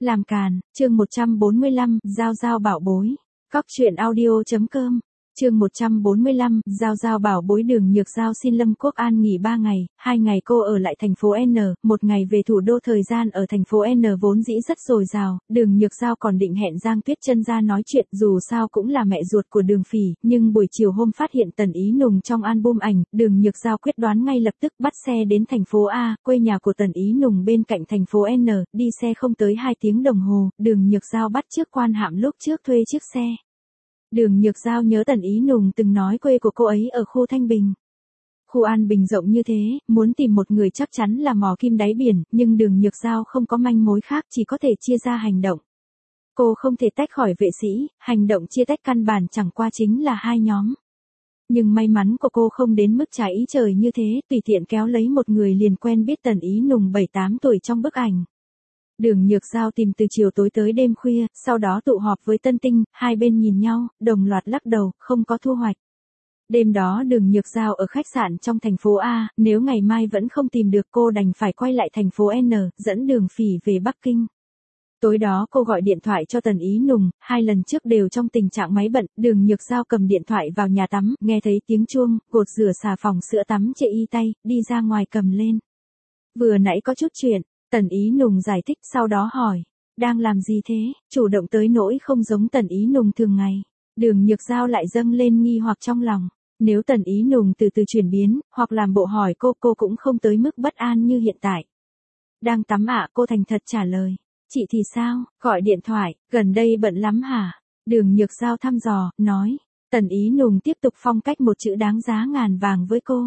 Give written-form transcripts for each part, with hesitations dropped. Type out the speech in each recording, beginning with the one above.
Làm càn, chương 145, Giao Giao bảo bối. Cóc truyện audio.com. Chương 145, Giao Giao bảo bối. Đường Nhược Giao xin Lâm Quốc An nghỉ 3 ngày, 2 ngày cô ở lại thành phố N, 1 ngày về thủ đô. Thời gian ở thành phố N vốn dĩ rất dồi dào, Đường Nhược Giao còn định hẹn Giang Tuyết Chân ra nói chuyện, dù sao cũng là mẹ ruột của Đường Phỉ, nhưng buổi chiều hôm phát hiện Tần Ý Nùng trong album ảnh, Đường Nhược Giao quyết đoán ngay lập tức bắt xe đến thành phố A, quê nhà của Tần Ý Nùng bên cạnh thành phố N, đi xe không tới 2 tiếng đồng hồ, Đường Nhược Giao bắt trước Quan Hạm lúc trước thuê chiếc xe. Đường Nhược Giao nhớ Tần Ý Nùng từng nói quê của cô ấy ở khu Thanh Bình. Khu An Bình rộng như thế, muốn tìm một người chắc chắn là mò kim đáy biển, nhưng Đường Nhược Giao không có manh mối khác, chỉ có thể chia ra hành động. Cô không thể tách khỏi vệ sĩ, hành động chia tách căn bản chẳng qua chính là 2 nhóm. Nhưng may mắn của cô không đến mức trái ý trời như thế, tùy tiện kéo lấy một người liền quen biết Tần Ý Nùng 7-8 tuổi trong bức ảnh. Đường Nhược Giao tìm từ chiều tối tới đêm khuya, sau đó tụ họp với Tân Tinh, hai bên nhìn nhau, đồng loạt lắc đầu, không có thu hoạch. Đêm đó Đường Nhược Giao ở khách sạn trong thành phố A, nếu ngày mai vẫn không tìm được cô đành phải quay lại thành phố N, dẫn Đường Phỉ về Bắc Kinh. Tối đó cô gọi điện thoại cho Tần Ý Nùng, 2 lần trước đều trong tình trạng máy bận, Đường Nhược Giao cầm điện thoại vào nhà tắm, nghe thấy tiếng chuông, gột rửa xà phòng sữa tắm chệ y tay, đi ra ngoài cầm lên. Vừa nãy có chút chuyện. Tần Ý Nùng giải thích, sau đó hỏi, đang làm gì thế, chủ động tới nỗi không giống Tần Ý Nùng thường ngày. Đường Nhược Giao lại dâng lên nghi hoặc trong lòng, nếu Tần Ý Nùng từ từ chuyển biến, hoặc làm bộ hỏi cô cũng không tới mức bất an như hiện tại. Đang tắm ạ, cô thành thật trả lời. Chị thì sao, gọi điện thoại, gần đây bận lắm hả? Đường Nhược Giao thăm dò, nói. Tần Ý Nùng tiếp tục phong cách một chữ đáng giá ngàn vàng với cô.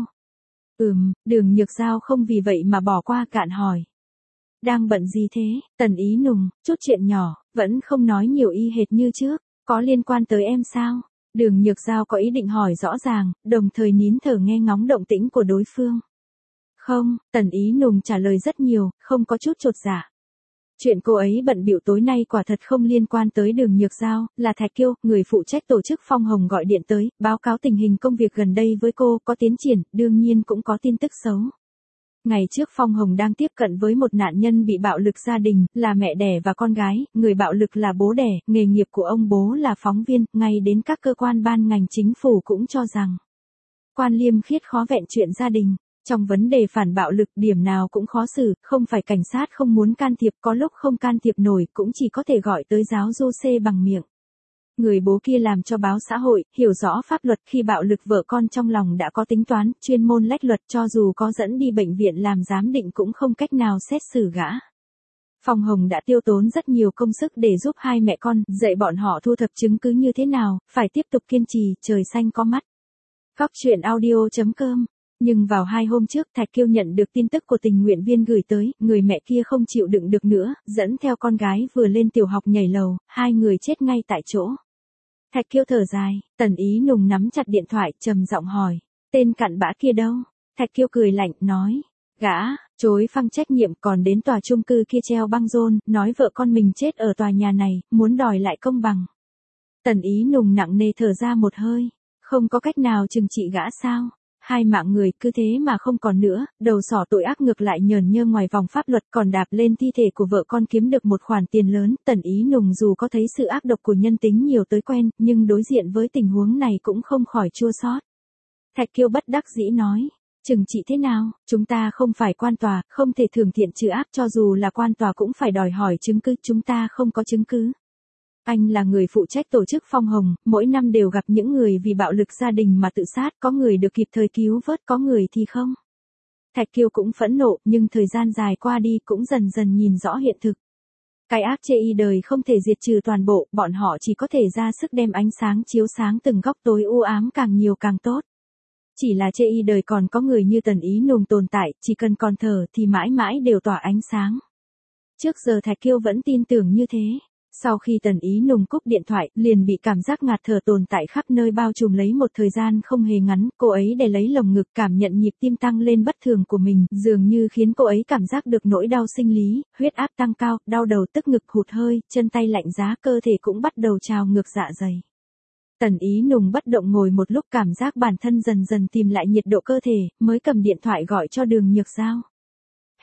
Đường Nhược Giao không vì vậy mà bỏ qua cạn hỏi. Đang bận gì thế, Tần Ý Nùng, chút chuyện nhỏ, vẫn không nói nhiều y hệt như trước, có liên quan tới em sao? Đường Nhược Giao có ý định hỏi rõ ràng, đồng thời nín thở nghe ngóng động tĩnh của đối phương. Không, Tần Ý Nùng trả lời rất nhiều, không có chút chột dạ. Chuyện cô ấy bận bịu tối nay quả thật không liên quan tới Đường Nhược Giao, là Thạch Kiêu, người phụ trách tổ chức Phong Hồng gọi điện tới, báo cáo tình hình công việc gần đây với cô, có tiến triển, đương nhiên cũng có tin tức xấu. Ngày trước Phong Hồng đang tiếp cận với một nạn nhân bị bạo lực gia đình, là mẹ đẻ và con gái, người bạo lực là bố đẻ, nghề nghiệp của ông bố là phóng viên, ngay đến các cơ quan ban ngành chính phủ cũng cho rằng quan liêm khiết khó vẹn chuyện gia đình. Trong vấn đề phản bạo lực điểm nào cũng khó xử, không phải cảnh sát không muốn can thiệp, có lúc không can thiệp nổi, cũng chỉ có thể gọi tới giáo du xê bằng miệng. Người bố kia làm cho báo xã hội, hiểu rõ pháp luật khi bạo lực vợ con trong lòng đã có tính toán, chuyên môn lách luật cho dù có dẫn đi bệnh viện làm giám định cũng không cách nào xét xử gã. Phong Hồng đã tiêu tốn rất nhiều công sức để giúp hai mẹ con, dạy bọn họ thu thập chứng cứ như thế nào, phải tiếp tục kiên trì, trời xanh có mắt. Cóc truyện audio.com. Nhưng vào 2 hôm trước Thạch Kiêu nhận được tin tức của tình nguyện viên gửi tới, người mẹ kia không chịu đựng được nữa, dẫn theo con gái vừa lên tiểu học nhảy lầu, 2 người chết ngay tại chỗ. Thạch Kiêu thở dài, Tần Ý Nùng nắm chặt điện thoại, trầm giọng hỏi, tên cặn bã kia đâu? Thạch Kiêu cười lạnh, nói, gã, chối phăng trách nhiệm còn đến tòa chung cư kia treo băng rôn, nói vợ con mình chết ở tòa nhà này, muốn đòi lại công bằng. Tần Ý Nùng nặng nề thở ra một hơi, không có cách nào trừng trị gã sao? 2 mạng người cứ thế mà không còn nữa, đầu sỏ tội ác ngược lại nhờn nhơ ngoài vòng pháp luật còn đạp lên thi thể của vợ con kiếm được một khoản tiền lớn. Tần Ý Nùng dù có thấy sự ác độc của nhân tính nhiều tới quen, nhưng đối diện với tình huống này cũng không khỏi chua xót. Thạch Kiêu bất đắc dĩ nói, trừng trị thế nào, chúng ta không phải quan tòa, không thể thường thiện trừ ác, cho dù là quan tòa cũng phải đòi hỏi chứng cứ, chúng ta không có chứng cứ. Anh là người phụ trách tổ chức Phong Hồng, mỗi năm đều gặp những người vì bạo lực gia đình mà tự sát, có người được kịp thời cứu vớt, có người thì không. Thạch Kiêu cũng phẫn nộ, nhưng thời gian dài qua đi cũng dần dần nhìn rõ hiện thực. Cái ác chê y đời không thể diệt trừ toàn bộ, bọn họ chỉ có thể ra sức đem ánh sáng chiếu sáng từng góc tối u ám càng nhiều càng tốt. Chỉ là chê y đời còn có người như Tần Ý Nùng tồn tại, chỉ cần còn thở thì mãi mãi đều tỏa ánh sáng. Trước giờ Thạch Kiêu vẫn tin tưởng như thế. Sau khi Tần Ý Nùng cúp điện thoại, liền bị cảm giác ngạt thở tồn tại khắp nơi bao trùm lấy một thời gian không hề ngắn, cô ấy để lấy lồng ngực cảm nhận nhịp tim tăng lên bất thường của mình, dường như khiến cô ấy cảm giác được nỗi đau sinh lý, huyết áp tăng cao, đau đầu tức ngực hụt hơi, chân tay lạnh giá, cơ thể cũng bắt đầu trào ngược dạ dày. Tần Ý Nùng bất động ngồi một lúc cảm giác bản thân dần dần tìm lại nhiệt độ cơ thể, mới cầm điện thoại gọi cho Đường Nhược Giao.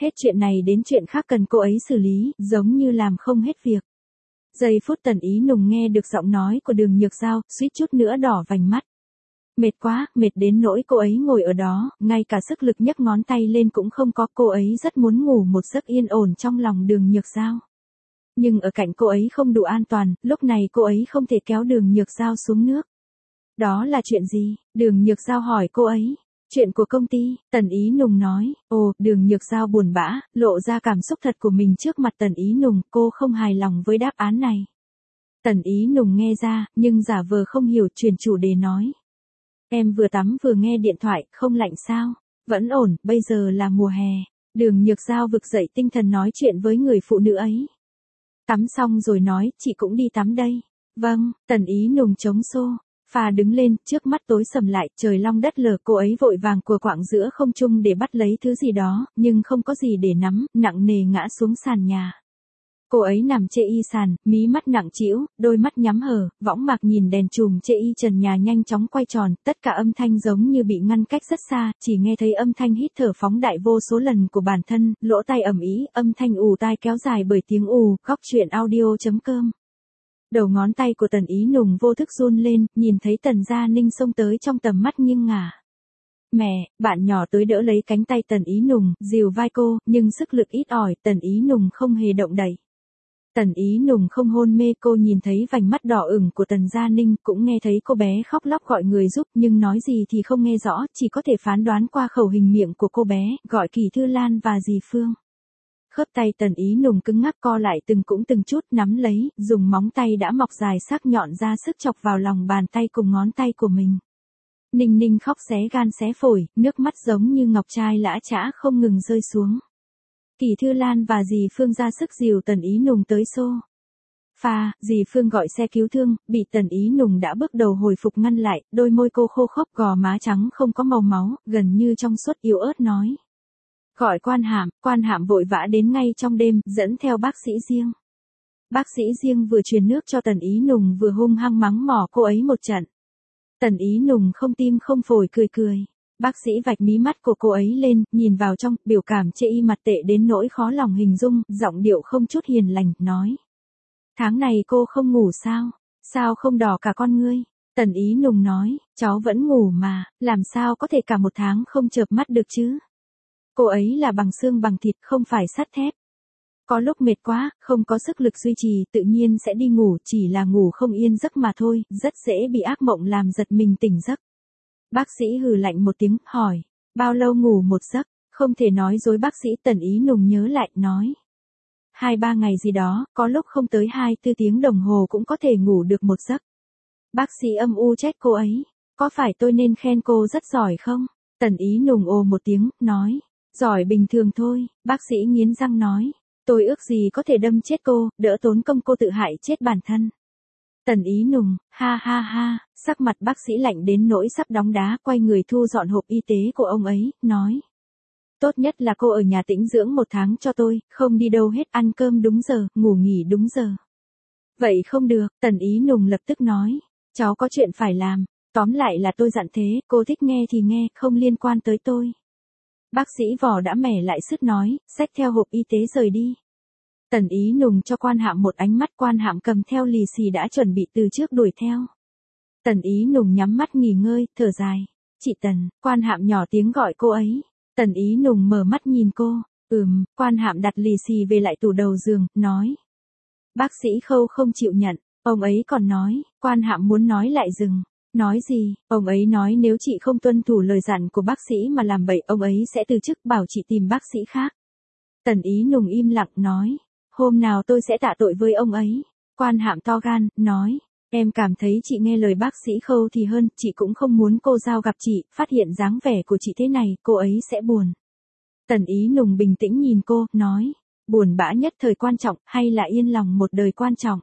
Hết chuyện này đến chuyện khác cần cô ấy xử lý, giống như làm không hết việc. Giây phút Tần Ý Nùng nghe được giọng nói của Đường Nhược Giao, suýt chút nữa đỏ vành mắt. Mệt quá, mệt đến nỗi cô ấy ngồi ở đó, ngay cả sức lực nhấc ngón tay lên cũng không có, cô ấy rất muốn ngủ một giấc yên ổn trong lòng Đường Nhược Giao. Nhưng ở cạnh cô ấy không đủ an toàn, lúc này cô ấy không thể kéo Đường Nhược Giao xuống nước. Đó là chuyện gì? Đường Nhược Giao hỏi cô ấy. Chuyện của công ty, Tần Ý Nùng nói. Ồ, Đường Nhược Giao buồn bã, lộ ra cảm xúc thật của mình trước mặt Tần Ý Nùng, cô không hài lòng với đáp án này. Tần Ý Nùng nghe ra, nhưng giả vờ không hiểu, chuyển chủ đề nói. Em vừa tắm vừa nghe điện thoại, không lạnh sao? Vẫn ổn, bây giờ là mùa hè. Đường Nhược Giao vực dậy tinh thần nói chuyện với người phụ nữ ấy. Tắm xong rồi nói, chị cũng đi tắm đây. Vâng, Tần Ý Nùng chống xô. Phà đứng lên, trước mắt tối sầm lại, trời long đất lở, cô ấy vội vàng cua quạng giữa không trung để bắt lấy thứ gì đó, nhưng không có gì để nắm, nặng nề ngã xuống sàn nhà. Cô ấy nằm chê y sàn, mí mắt nặng trĩu, đôi mắt nhắm hờ, võng mạc nhìn đèn chùm chê y trần nhà nhanh chóng quay tròn, tất cả âm thanh giống như bị ngăn cách rất xa, chỉ nghe thấy âm thanh hít thở phóng đại vô số lần của bản thân, lỗ tai ầm ĩ, âm thanh ù tai kéo dài bởi tiếng ù, góc truyện audio.com. Đầu ngón tay của Tần Ý Nùng vô thức run lên, nhìn thấy Tần Gia Ninh xông tới trong tầm mắt nghiêng ngả. Mẹ, bạn nhỏ tới đỡ lấy cánh tay Tần Ý Nùng, dìu vai cô, nhưng sức lực ít ỏi, Tần Ý Nùng không hề động đậy. Tần Ý Nùng không hôn mê, cô nhìn thấy vành mắt đỏ ửng của Tần Gia Ninh, cũng nghe thấy cô bé khóc lóc gọi người giúp, nhưng nói gì thì không nghe rõ, chỉ có thể phán đoán qua khẩu hình miệng của cô bé, gọi Kỳ Thư Lan và dì Phương. Khớp tay Tần Ý Nùng cứng ngắc co lại từng chút nắm lấy, dùng móng tay đã mọc dài sắc nhọn ra sức chọc vào lòng bàn tay cùng ngón tay của mình. Ninh Ninh khóc xé gan xé phổi, nước mắt giống như ngọc trai lã chã không ngừng rơi xuống. Kỳ Thư Lan và dì Phương ra sức dìu Tần Ý Nùng tới xô. Pha, dì Phương gọi xe cứu thương, bị Tần Ý Nùng đã bước đầu hồi phục ngăn lại, đôi môi cô khô khốc, gò má trắng không có màu máu, gần như trong suốt, yếu ớt nói. Gọi Quan Hạm vội vã đến ngay trong đêm, dẫn theo bác sĩ riêng. Bác sĩ riêng vừa truyền nước cho Tần Ý Nùng vừa hung hăng mắng mỏ cô ấy một trận. Tần Ý Nùng không tim không phổi cười. Bác sĩ vạch mí mắt của cô ấy lên, nhìn vào trong, biểu cảm chê y mặt tệ đến nỗi khó lòng hình dung, giọng điệu không chút hiền lành, nói. Tháng này cô không ngủ sao? Sao không đỏ cả con ngươi? Tần Ý Nùng nói, cháu vẫn ngủ mà, làm sao có thể cả một tháng không chợp mắt được chứ? Cô ấy là bằng xương bằng thịt, không phải sắt thép. Có lúc mệt quá, không có sức lực duy trì, tự nhiên sẽ đi ngủ, chỉ là ngủ không yên giấc mà thôi, rất dễ bị ác mộng làm giật mình tỉnh giấc. Bác sĩ hừ lạnh một tiếng, hỏi, bao lâu ngủ một giấc? Không thể nói dối bác sĩ. Tần Ý Nùng nhớ lại, nói. 2-3 ngày gì đó, có lúc không tới 2-4 tiếng đồng hồ cũng có thể ngủ được một giấc. Bác sĩ âm u trách cô ấy, có phải tôi nên khen cô rất giỏi không? Tần Ý Nùng ồ một tiếng, nói. Giỏi bình thường thôi, bác sĩ nghiến răng nói. Tôi ước gì có thể đâm chết cô, đỡ tốn công cô tự hại chết bản thân. Tần Ý Nùng, ha ha ha, sắc mặt bác sĩ lạnh đến nỗi sắp đóng đá, quay người thu dọn hộp y tế của ông ấy, nói. Tốt nhất là cô ở nhà tĩnh dưỡng 1 tháng cho tôi, không đi đâu hết, ăn cơm đúng giờ, ngủ nghỉ đúng giờ. Vậy không được, Tần Ý Nùng lập tức nói. Cháu có chuyện phải làm, tóm lại là tôi dặn thế, cô thích nghe thì nghe, không liên quan tới tôi. Bác sĩ vò đã mẻ lại sứt nói, xách theo hộp y tế rời đi. Tần Ý Nùng cho Quan Hạm một ánh mắt, Quan Hạm cầm theo lì xì đã chuẩn bị từ trước đuổi theo. Tần Ý Nùng nhắm mắt nghỉ ngơi, thở dài. Chị Tần, Quan Hạm nhỏ tiếng gọi cô ấy. Tần Ý Nùng mở mắt nhìn cô. Quan Hạm đặt lì xì về lại tủ đầu giường, nói. Bác sĩ Khâu không chịu nhận, ông ấy còn nói, Quan Hạm muốn nói lại dừng. Nói gì, ông ấy nói nếu chị không tuân thủ lời dặn của bác sĩ mà làm bậy, ông ấy sẽ từ chức, bảo chị tìm bác sĩ khác. Tần Ý Nùng im lặng nói, hôm nào tôi sẽ tạ tội với ông ấy. Quan Hạm to gan, nói, em cảm thấy chị nghe lời bác sĩ Khâu thì hơn, chị cũng không muốn cô Giao gặp chị, phát hiện dáng vẻ của chị thế này, cô ấy sẽ buồn. Tần Ý Nùng bình tĩnh nhìn cô, nói, buồn bã nhất thời quan trọng, hay là yên lòng một đời quan trọng?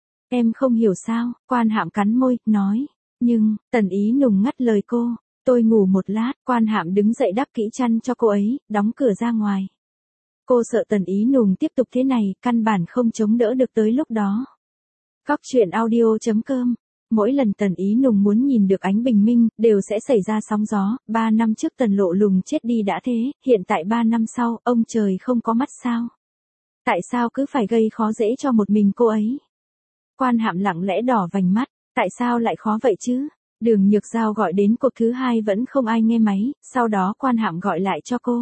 Em không hiểu sao, Quan Hạm cắn môi, nói. Nhưng, Tần Ý Nùng ngắt lời cô, tôi ngủ một lát. Quan Hạm đứng dậy đắp kỹ chăn cho cô ấy, đóng cửa ra ngoài. Cô sợ Tần Ý Nùng tiếp tục thế này, căn bản không chống đỡ được tới lúc đó. Góc truyện audio.com Mỗi lần Tần Ý Nùng muốn nhìn được ánh bình minh, đều sẽ xảy ra sóng gió, 3 năm trước Tần Lộ Lùng chết đi đã thế, hiện tại 3 năm sau, ông trời không có mắt sao? Tại sao cứ phải gây khó dễ cho một mình cô ấy? Quan Hạm lặng lẽ đỏ vành mắt, tại sao lại khó vậy chứ? Đường Nhược Giao gọi đến cuộc thứ hai vẫn không ai nghe máy, sau đó Quan Hạm gọi lại cho cô.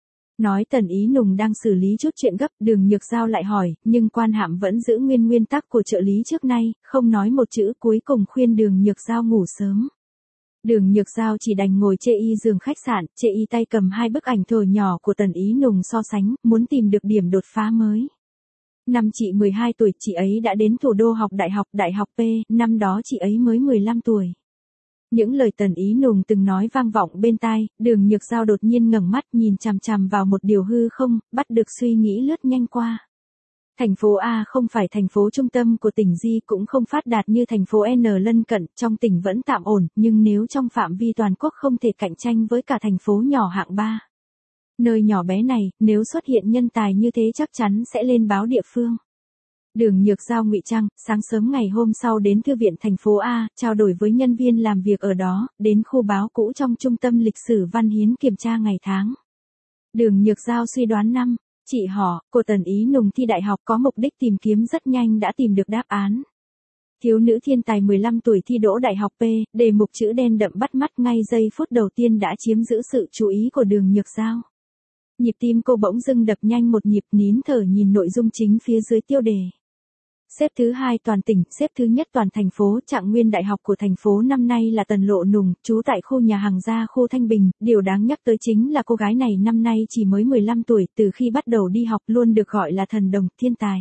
Nói Tần Ý Nùng đang xử lý chút chuyện gấp, Đường Nhược Giao lại hỏi, nhưng Quan Hạm vẫn giữ nguyên tắc của trợ lý trước nay, không nói một chữ, cuối cùng khuyên Đường Nhược Giao ngủ sớm. Đường Nhược Giao chỉ đành ngồi chê y giường khách sạn, chê y tay cầm 2 bức ảnh thờ nhỏ của Tần Ý Nùng so sánh, muốn tìm được điểm đột phá mới. Năm chị 12 tuổi, chị ấy đã đến thủ đô học đại học P, năm đó chị ấy mới 15 tuổi. Những lời Tần Ý Nùng từng nói vang vọng bên tai, Đường Nhược Giao đột nhiên ngẩng mắt nhìn chằm chằm vào một điều hư không, bắt được suy nghĩ lướt nhanh qua. Thành phố A không phải thành phố trung tâm của tỉnh Di, cũng không phát đạt như thành phố N lân cận, trong tỉnh vẫn tạm ổn, nhưng nếu trong phạm vi toàn quốc không thể cạnh tranh với cả thành phố nhỏ hạng 3. Nơi nhỏ bé này, nếu xuất hiện nhân tài như thế chắc chắn sẽ lên báo địa phương. Đường Nhược Giao ngụy trang, sáng sớm ngày hôm sau đến thư viện thành phố A, trao đổi với nhân viên làm việc ở đó, đến khu báo cũ trong trung tâm lịch sử Văn Hiến kiểm tra ngày tháng. Đường Nhược Giao suy đoán năm, chị họ, cô Tần Ý Nùng thi đại học có mục đích tìm kiếm rất nhanh đã tìm được đáp án. Thiếu nữ thiên tài 15 tuổi thi đỗ đại học P, đề mục chữ đen đậm bắt mắt ngay giây phút đầu tiên đã chiếm giữ sự chú ý của Đường Nhược Giao. Nhịp tim cô bỗng dưng đập nhanh một nhịp, nín thở nhìn nội dung chính phía dưới tiêu đề. Xếp thứ 2 toàn tỉnh, xếp thứ nhất toàn thành phố, trạng nguyên đại học của thành phố năm nay là Tần Lộ Nùng, trú tại khu nhà hàng gia khu Thanh Bình, điều đáng nhắc tới chính là cô gái này năm nay chỉ mới 15 tuổi, từ khi bắt đầu đi học luôn được gọi là thần đồng, thiên tài.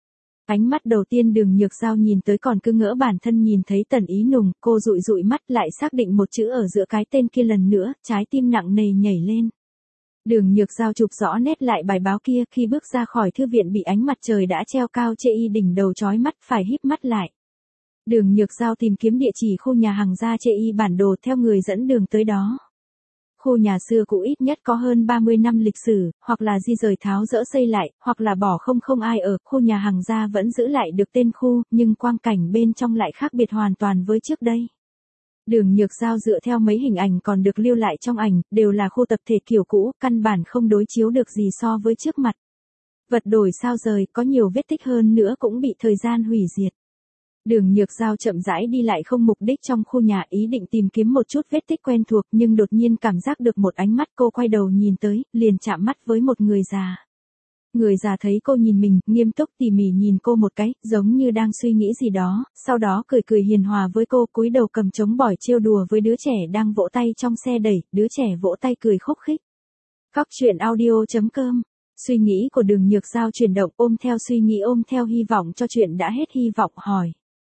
Ánh mắt đầu tiên Đường Nhược Giao nhìn tới còn cứ ngỡ bản thân nhìn thấy Tần Ý Nùng, cô dụi dụi mắt lại xác định một chữ ở giữa cái tên kia lần nữa, trái tim nặng nề nhảy lên. Đường Nhược Giao chụp rõ nét lại bài báo kia, khi bước ra khỏi thư viện bị ánh mặt trời đã treo cao chê y đỉnh đầu chói mắt, phải híp mắt lại. Đường Nhược Giao tìm kiếm địa chỉ khu nhà hàng gia chê y bản đồ theo người dẫn đường tới đó. Khu nhà xưa cũ ít nhất có hơn 30 năm lịch sử, hoặc là di rời tháo dỡ xây lại, hoặc là bỏ không ai ở, khu nhà hàng gia vẫn giữ lại được tên khu, nhưng quang cảnh bên trong lại khác biệt hoàn toàn với trước đây. Đường Nhược Giao dựa theo mấy hình ảnh còn được lưu lại trong ảnh, đều là khu tập thể kiểu cũ, căn bản không đối chiếu được gì so với trước mặt. Vật đổi sao rời, có nhiều vết tích hơn nữa cũng bị thời gian hủy diệt. Đường Nhược Giao chậm rãi đi lại không mục đích trong khu nhà, ý định tìm kiếm một chút vết tích quen thuộc, nhưng đột nhiên cảm giác được một ánh mắt, cô quay đầu nhìn tới, liền chạm mắt với một người già. Người già thấy cô nhìn mình, nghiêm túc tỉ mỉ nhìn cô một cái, giống như đang suy nghĩ gì đó, sau đó cười hiền hòa với cô, cúi đầu cầm trống bỏi trêu đùa với đứa trẻ đang vỗ tay trong xe đẩy, đứa trẻ vỗ tay cười khúc khích. Các chuyện audio.com. Suy nghĩ của Đường Nhược Giao chuyển động, ôm theo suy nghĩ, ôm theo hy vọng cho chuyện đã hết hy vọng, hỏi.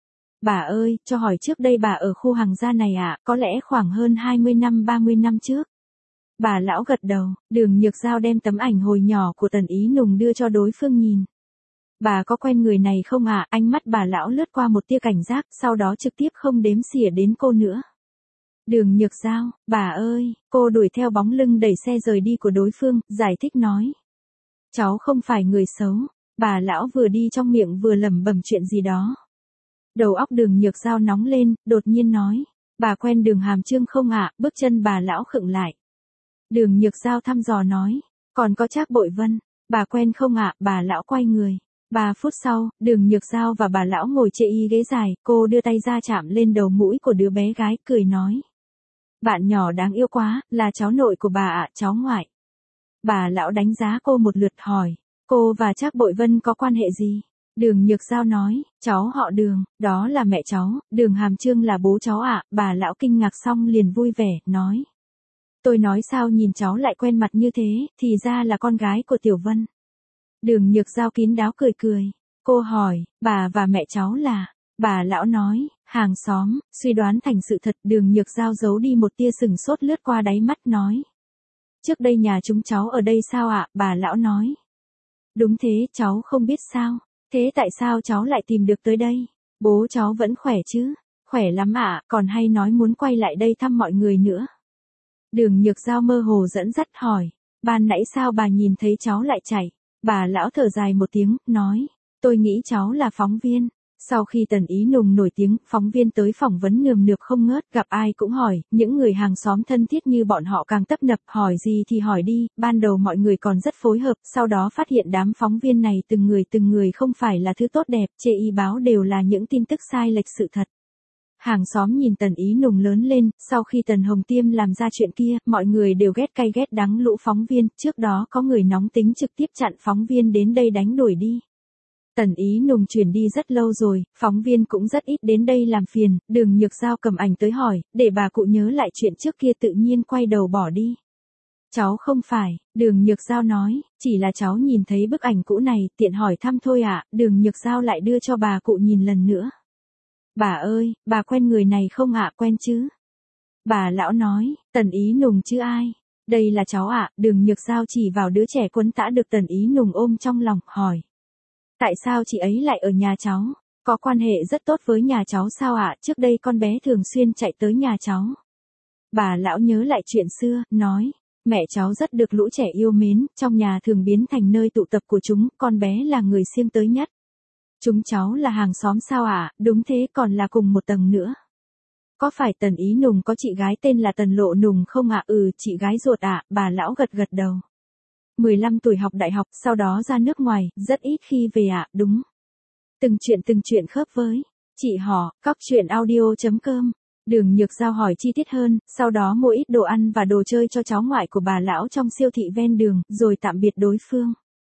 Bà ơi, cho hỏi trước đây bà ở khu hàng gia này ạ, có lẽ khoảng hơn 20 năm 30 năm trước. Bà lão gật đầu, Đường Nhược Giao đem tấm ảnh hồi nhỏ của Tần Ý Nùng đưa cho đối phương nhìn. Bà có quen người này không ạ? Ánh mắt bà lão lướt qua một tia cảnh giác, sau đó trực tiếp không đếm xỉa đến cô nữa. Đường Nhược Giao, bà ơi, cô đuổi theo bóng lưng đẩy xe rời đi của đối phương, giải thích nói. Cháu không phải người xấu, bà lão vừa đi trong miệng vừa lẩm bẩm chuyện gì đó. Đầu óc Đường Nhược Giao nóng lên, đột nhiên nói. Bà quen Đường Hàm Trương không ạ? Bước chân bà lão khựng lại. Đường Nhược Giao thăm dò nói, còn có Trác Bội Vân, bà quen không ạ? Bà lão quay người. 3 phút sau, Đường Nhược Giao và bà lão ngồi chê y ghế dài, cô đưa tay ra chạm lên đầu mũi của đứa bé gái, cười nói. Bạn nhỏ đáng yêu quá, là cháu nội của bà ạ, cháu ngoại. Bà lão đánh giá cô một lượt, hỏi, cô và Trác Bội Vân có quan hệ gì? Đường Nhược Giao nói, cháu họ Đường, đó là mẹ cháu, Đường Hàm Trương là bố cháu ạ. Bà lão kinh ngạc xong liền vui vẻ, nói. Tôi nói sao nhìn cháu lại quen mặt như thế, thì ra là con gái của Tiểu Vân. Đường Nhược Giao kín đáo cười. Cô hỏi, bà và mẹ cháu là? Bà lão nói, hàng xóm, suy đoán thành sự thật. Đường Nhược Giao giấu đi một tia sừng sốt lướt qua đáy mắt, nói. Trước đây nhà chúng cháu ở đây sao ạ? Bà lão nói. Đúng thế, cháu không biết sao. Thế tại sao cháu lại tìm được tới đây? Bố cháu vẫn khỏe chứ? Khỏe lắm ạ, còn hay nói muốn quay lại đây thăm mọi người nữa. Đường Nhược Giao mơ hồ dẫn dắt hỏi, ban nãy sao bà nhìn thấy cháu lại chạy? Bà lão thở dài một tiếng, nói, tôi nghĩ cháu là phóng viên. Sau khi Tần Ý Nùng nổi tiếng, phóng viên tới phỏng vấn nườm nượp không ngớt, gặp ai cũng hỏi, những người hàng xóm thân thiết như bọn họ càng tấp nập, hỏi gì thì hỏi đi, ban đầu mọi người còn rất phối hợp, sau đó phát hiện đám phóng viên này từng người không phải là thứ tốt đẹp, chê y báo đều là những tin tức sai lệch sự thật. Hàng xóm nhìn Tần Ý Nùng lớn lên, sau khi Tần Hồng Tiêm làm ra chuyện kia, mọi người đều ghét cay ghét đắng lũ phóng viên, trước đó có người nóng tính trực tiếp chặn phóng viên đến đây đánh đuổi đi. Tần Ý Nùng chuyển đi rất lâu rồi, phóng viên cũng rất ít đến đây làm phiền, Đường Nhược Giao cầm ảnh tới hỏi, để bà cụ nhớ lại chuyện trước kia tự nhiên quay đầu bỏ đi. Cháu không phải, Đường Nhược Giao nói, chỉ là cháu nhìn thấy bức ảnh cũ này, tiện hỏi thăm thôi ạ, Đường Nhược Giao lại đưa cho bà cụ nhìn lần nữa. Bà ơi, bà quen người này không ạ? Quen chứ? Bà lão nói, Tần Ý Nùng chứ ai? Đây là cháu ạ, Đường Nhược Giao chỉ vào đứa trẻ quấn tã được Tần Ý Nùng ôm trong lòng, hỏi. Tại sao chị ấy lại ở nhà cháu? Có quan hệ rất tốt với nhà cháu sao ạ? Trước đây con bé thường xuyên chạy tới nhà cháu. Bà lão nhớ lại chuyện xưa, nói, mẹ cháu rất được lũ trẻ yêu mến, trong nhà thường biến thành nơi tụ tập của chúng, con bé là người siêng tới nhất. Chúng cháu là hàng xóm sao ạ? Đúng thế, còn là cùng một tầng nữa. Có phải Tần Ý Nùng có chị gái tên là Tần Lộ Nùng không ạ? Ừ, chị gái ruột ạ, bà lão gật gật đầu. 15 tuổi học đại học, sau đó ra nước ngoài, rất ít khi về ạ, đúng. Từng chuyện khớp với. Chị họ, cóc.audio.com. Đường Nhược Giao hỏi chi tiết hơn, sau đó mua ít đồ ăn và đồ chơi cho cháu ngoại của bà lão trong siêu thị ven đường, rồi tạm biệt đối phương.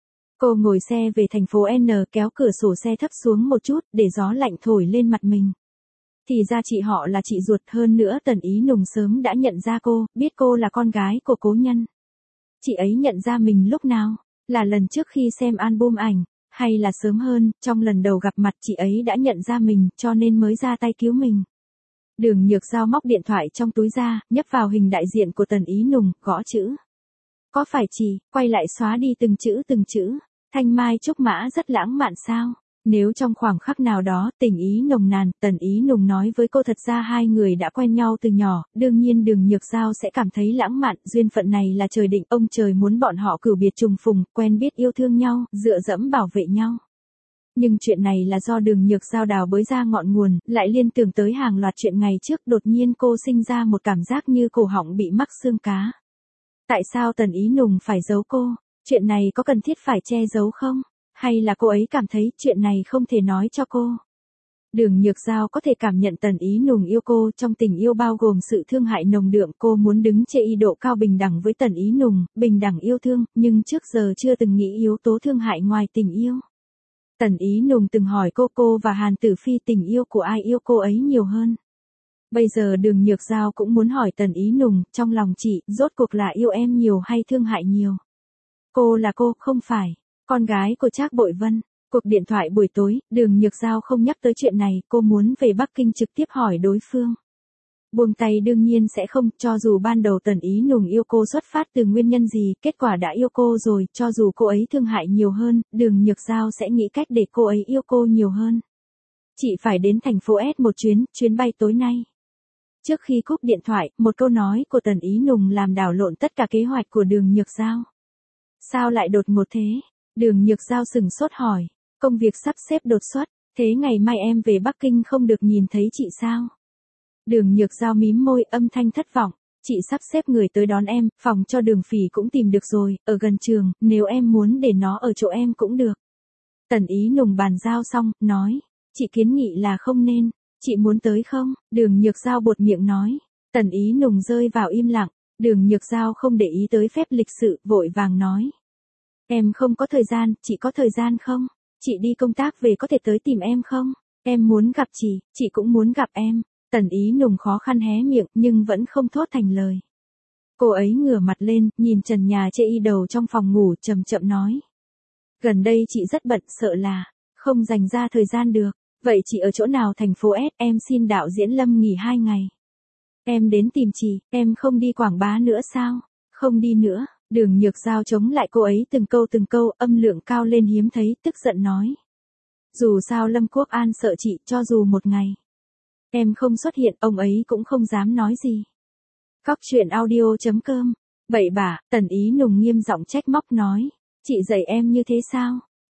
Cô ngồi xe về thành phố N, kéo cửa sổ xe thấp xuống một chút, để gió lạnh thổi lên mặt mình. Thì ra chị họ là chị ruột, hơn nữa Tần Ý Nùng sớm đã nhận ra cô, biết cô là con gái của cố nhân. Chị ấy nhận ra mình lúc nào? Là lần trước khi xem album ảnh, hay là sớm hơn, trong lần đầu gặp mặt chị ấy đã nhận ra mình, cho nên mới ra tay cứu mình. Đường Nhược Giao móc điện thoại trong túi ra, nhấp vào hình đại diện của Tần Ý Nùng, gõ chữ. Có phải chị, quay lại xóa đi từng chữ. Thanh mai trúc mã rất lãng mạn sao? Nếu trong khoảng khắc nào đó, tình ý nồng nàn, Tần Ý Nùng nói với cô thật ra hai người đã quen nhau từ nhỏ, đương nhiên Đường Nhược Giao sẽ cảm thấy lãng mạn, duyên phận này là trời định, ông trời muốn bọn họ cửu biệt trùng phùng, quen biết yêu thương nhau, dựa dẫm bảo vệ nhau. Nhưng chuyện này là do Đường Nhược Giao đào bới ra ngọn nguồn, lại liên tưởng tới hàng loạt chuyện ngày trước, đột nhiên cô sinh ra một cảm giác như cổ họng bị mắc xương cá. Tại sao Tần Ý Nùng phải giấu cô? Chuyện này có cần thiết phải che giấu không? Hay là cô ấy cảm thấy chuyện này không thể nói cho cô? Đường Nhược Giao có thể cảm nhận Tần Ý Nùng yêu cô, trong tình yêu bao gồm sự thương hại nồng đượm, cô muốn đứng trên y độ cao bình đẳng với Tần Ý Nùng, bình đẳng yêu thương, nhưng trước giờ chưa từng nghĩ yếu tố thương hại ngoài tình yêu. Tần Ý Nùng từng hỏi cô và Hàn Tử Phi tình yêu của ai yêu cô ấy nhiều hơn. Bây giờ Đường Nhược Giao cũng muốn hỏi Tần Ý Nùng, trong lòng chị, rốt cuộc là yêu em nhiều hay thương hại nhiều? Cô là cô, không phải con gái của Trác Bội Vân. Cuộc điện thoại buổi tối, Đường Nhược Giao không nhắc tới chuyện này, cô muốn về Bắc Kinh trực tiếp hỏi đối phương. Buông tay đương nhiên sẽ không, cho dù ban đầu Tần Ý Nùng yêu cô xuất phát từ nguyên nhân gì, kết quả đã yêu cô rồi, cho dù cô ấy thương hại nhiều hơn, Đường Nhược Giao sẽ nghĩ cách để cô ấy yêu cô nhiều hơn. Chị phải đến thành phố S một chuyến bay tối nay. Trước khi cúp điện thoại, một câu nói của Tần Ý Nùng làm đảo lộn tất cả kế hoạch của Đường Nhược Giao. Sao lại đột ngột thế? Đường Nhược Giao sửng sốt hỏi. Công việc sắp xếp đột xuất, thế ngày mai em về Bắc Kinh không được nhìn thấy chị sao? Đường Nhược Giao mím môi, âm thanh thất vọng. Chị sắp xếp người tới đón em, phòng cho Đường Phỉ cũng tìm được rồi, ở gần trường, nếu em muốn để nó ở chỗ em cũng được. Tần Ý Nùng bàn giao xong, nói. Chị kiến nghị là không nên, chị muốn tới không? Đường Nhược Giao buột miệng nói. Tần Ý Nùng rơi vào im lặng, Đường Nhược Giao không để ý tới phép lịch sự, vội vàng nói. Em không có thời gian, chị có thời gian không? Chị đi công tác về có thể tới tìm em không? Em muốn gặp chị cũng muốn gặp em. Tần Ý Nùng khó khăn hé miệng, nhưng vẫn không thốt thành lời. Cô ấy ngửa mặt lên, nhìn trần nhà chê y đầu trong phòng ngủ, chậm chậm nói. Gần đây chị rất bận, sợ là không dành ra thời gian được. Vậy chị ở chỗ nào thành phố S, em xin đạo diễn Lâm nghỉ 2 ngày. Em đến tìm chị, em không đi quảng bá nữa sao? Không đi nữa. Đường Nhược Giao chống lại cô ấy từng câu, âm lượng cao lên hiếm thấy, tức giận nói. Dù sao Lâm Quốc An sợ chị, cho dù một ngày em không xuất hiện, ông ấy cũng không dám nói gì. Cóc.audio.com. Bậy bạ, Tần Ý Nùng nghiêm giọng trách móc nói. Chị dạy em như thế sao?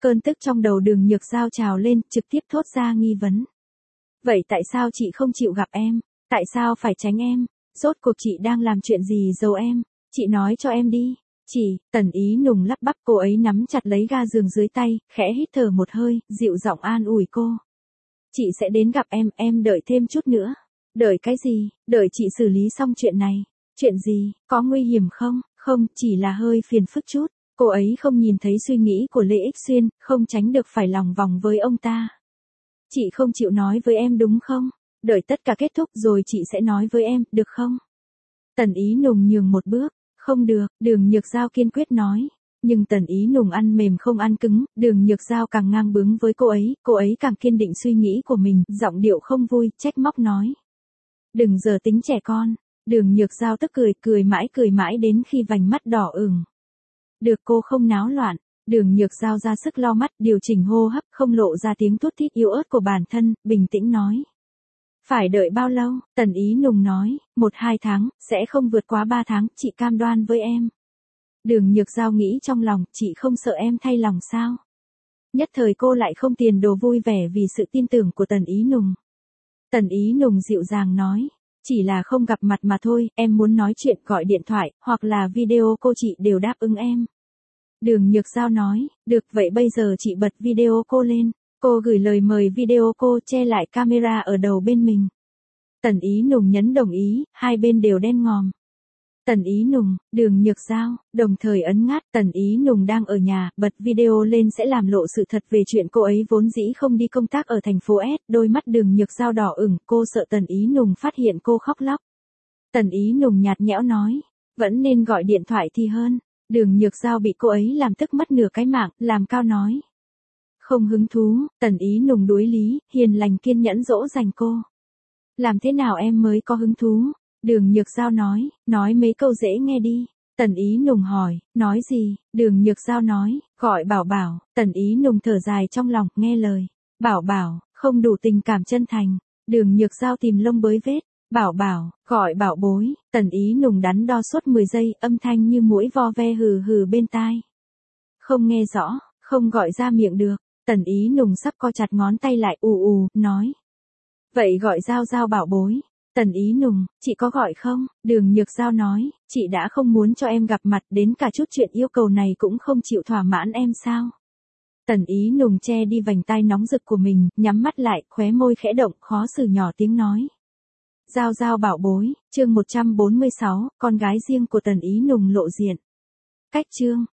Cơn tức trong đầu Đường Nhược Giao trào lên, trực tiếp thốt ra nghi vấn. Vậy tại sao chị không chịu gặp em? Tại sao phải tránh em? Rốt cuộc chị đang làm chuyện gì giấu em? Chị nói cho em đi. Chị, Tần Ý Nùng lắp bắp, cô ấy nắm chặt lấy ga giường dưới tay, khẽ hít thở một hơi, dịu giọng an ủi cô. Chị sẽ đến gặp em đợi thêm chút nữa. Đợi cái gì? Đợi chị xử lý xong chuyện này. Chuyện gì? Có nguy hiểm không? Không, chỉ là hơi phiền phức chút. Cô ấy không nhìn thấy suy nghĩ của Lê Ích Xuyên, không tránh được phải lòng vòng với ông ta. Chị không chịu nói với em đúng không? Đợi tất cả kết thúc rồi chị sẽ nói với em, được không? Tần Ý Nùng nhường một bước. Không được, Đường Nhược Giao kiên quyết nói. Nhưng Tần Ý Nùng ăn mềm không ăn cứng, Đường Nhược Giao càng ngang bướng với cô ấy càng kiên định suy nghĩ của mình, giọng điệu không vui, trách móc nói. Đừng giờ tính trẻ con. Đường Nhược Giao tức cười mãi đến khi vành mắt đỏ ửng. Được, cô không náo loạn. Đường Nhược Giao ra sức lau mắt, điều chỉnh hô hấp, không lộ ra tiếng thút thít yếu ớt của bản thân, bình tĩnh nói. Phải đợi bao lâu? Tần Ý Nùng nói, 1-2 tháng, sẽ không vượt quá 3 tháng, chị cam đoan với em. Đường Nhược Giao nghĩ trong lòng, chị không sợ em thay lòng sao? Nhất thời cô lại không tiền đồ vui vẻ vì sự tin tưởng của Tần Ý Nùng. Tần Ý Nùng dịu dàng nói, chỉ là không gặp mặt mà thôi, em muốn nói chuyện gọi điện thoại, hoặc là video cô chị đều đáp ứng em. Đường Nhược Giao nói, được vậy bây giờ chị bật video cô lên. Cô gửi lời mời video cô, che lại camera ở đầu bên mình. Tần Ý Nùng nhấn đồng ý, hai bên đều đen ngòm. Tần Ý Nùng, Đường Nhược Giao, đồng thời ấn ngắt. Tần Ý Nùng đang ở nhà, bật video lên sẽ làm lộ sự thật về chuyện cô ấy vốn dĩ không đi công tác ở thành phố S. Đôi mắt Đường Nhược Giao đỏ ửng, cô sợ Tần Ý Nùng phát hiện cô khóc lóc. Tần Ý Nùng nhạt nhẽo nói, vẫn nên gọi điện thoại thì hơn. Đường Nhược Giao bị cô ấy làm tức mất nửa cái mạng, làm cao nói. Không hứng thú. Tần Ý Nùng đối lý, hiền lành kiên nhẫn dỗ dành cô. Làm thế nào em mới có hứng thú? Đường Nhược Giao nói mấy câu dễ nghe đi. Tần Ý Nùng hỏi, nói gì? Đường Nhược Giao nói, gọi Bảo Bảo. Tần Ý Nùng thở dài trong lòng, nghe lời. Bảo Bảo, không đủ tình cảm chân thành. Đường Nhược Giao tìm lông bới vết. Bảo Bảo, gọi Bảo bối. Tần Ý Nùng đắn đo suốt 10 giây, âm thanh như muỗi vo ve hừ hừ bên tai. Không nghe rõ, không gọi ra miệng được. Tần Ý Nùng sắp co chặt ngón tay lại, nói. Vậy gọi Giao Giao bảo bối. Tần Ý Nùng, chị có gọi không? Đường Nhược Giao nói, chị đã không muốn cho em gặp mặt, đến cả chút chuyện yêu cầu này cũng không chịu thỏa mãn em sao? Tần Ý Nùng che đi vành tai nóng rực của mình, nhắm mắt lại, khóe môi khẽ động, khó xử nhỏ tiếng nói. Giao Giao bảo bối, chương 146, con gái riêng của Tần Ý Nùng lộ diện. Cách chương.